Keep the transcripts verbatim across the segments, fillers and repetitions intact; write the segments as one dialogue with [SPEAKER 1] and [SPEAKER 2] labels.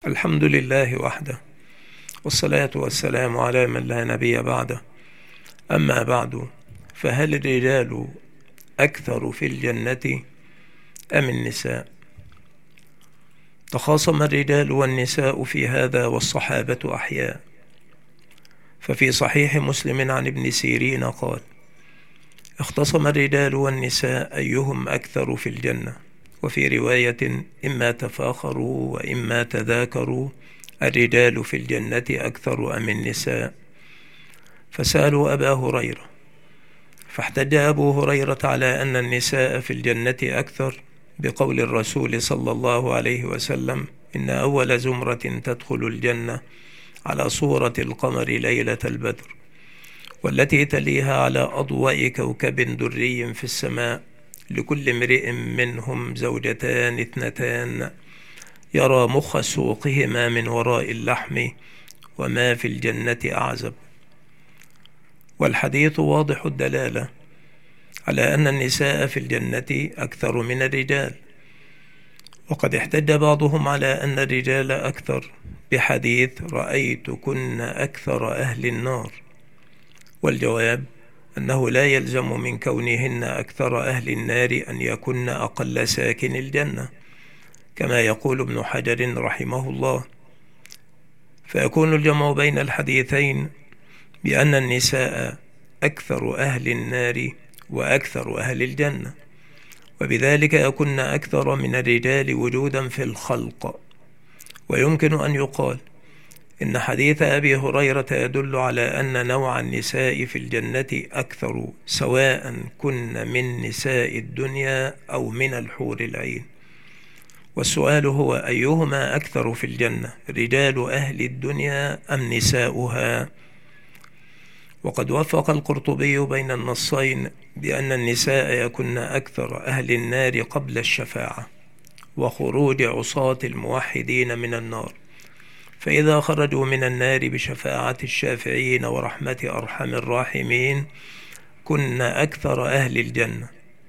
[SPEAKER 1] الحمد لله وحده، والصلاة والسلام على من لا نبي بعده. أما بعد، فهل الرجال أكثر في الجنة أم النساء؟ تخاصم الرجال والنساء في هذا والصحابة أحياء. ففي صحيح مسلم عن ابن سيرين قال: اختصم الرجال والنساء أيهم أكثر في الجنة، وفي رواية: إما تفاخروا وإما تذاكروا، الرجال في الجنة أكثر أم النساء؟ فسألوا أبا هريرة، فاحتج أبو هريرة على أن النساء في الجنة أكثر بقول الرسول صلى الله عليه وسلم: إن أول زمرة تدخل الجنة على صورة القمر ليلة البدر، والتي تليها على أضواء كوكب دري في السماء، لكل امرئ منهم زوجتان اثنتان يرى مخ سوقهما من وراء اللحم، وما في الجنة أعزب. والحديث واضح الدلالة على أن النساء في الجنة أكثر من الرجال، وقد احتج بعضهم على أن الرجال أكثر بحديث: رأيتكن أكثر أهل النار. والجواب أنه لا يلزم من كونهن أكثر أهل النار أن يكن أقل ساكن الجنة، كما يقول ابن حجر رحمه الله. فيكون الجمع بين الحديثين بأن النساء أكثر أهل النار وأكثر أهل الجنة، وبذلك يكن أكثر من الرجال وجودا في الخلق. ويمكن أن يقال إن حديث أبي هريرة يدل على أن نوع النساء في الجنة أكثر، سواء كن من نساء الدنيا أو من الحور العين. والسؤال هو: أيهما أكثر في الجنة، رجال أهل الدنيا أم نساؤها؟ وقد وفق القرطبي بين النصين بأن النساء يكن أكثر أهل النار قبل الشفاعة وخروج عصاة الموحدين من النار، فإذا خرجوا من النار بشفاعة الشافعين ورحمة أرحم الراحمين كن أكثر أهل الجنة.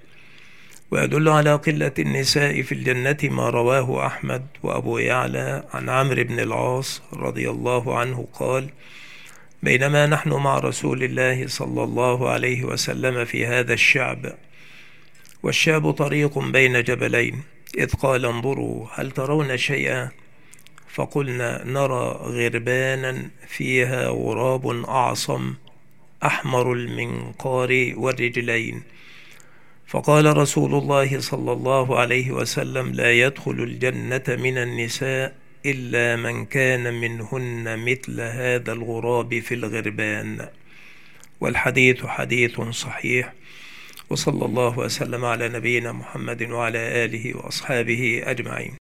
[SPEAKER 1] ويدل على قلة النساء في الجنة ما رواه أحمد وأبو يعلى عن عمرو بن العاص رضي الله عنه قال: بينما نحن مع رسول الله صلى الله عليه وسلم في هذا الشعب، والشعب طريق بين جبلين، إذ قال: انظروا هل ترون شيئا؟ فقلنا: نرى غربانا فيها غراب أعصم أحمر المنقار والرجلين. فقال رسول الله صلى الله عليه وسلم: لا يدخل الجنة من النساء إلا من كان منهن مثل هذا الغراب في الغربان. والحديث حديث صحيح. وصلى الله وسلم على نبينا محمد وعلى آله وأصحابه أجمعين.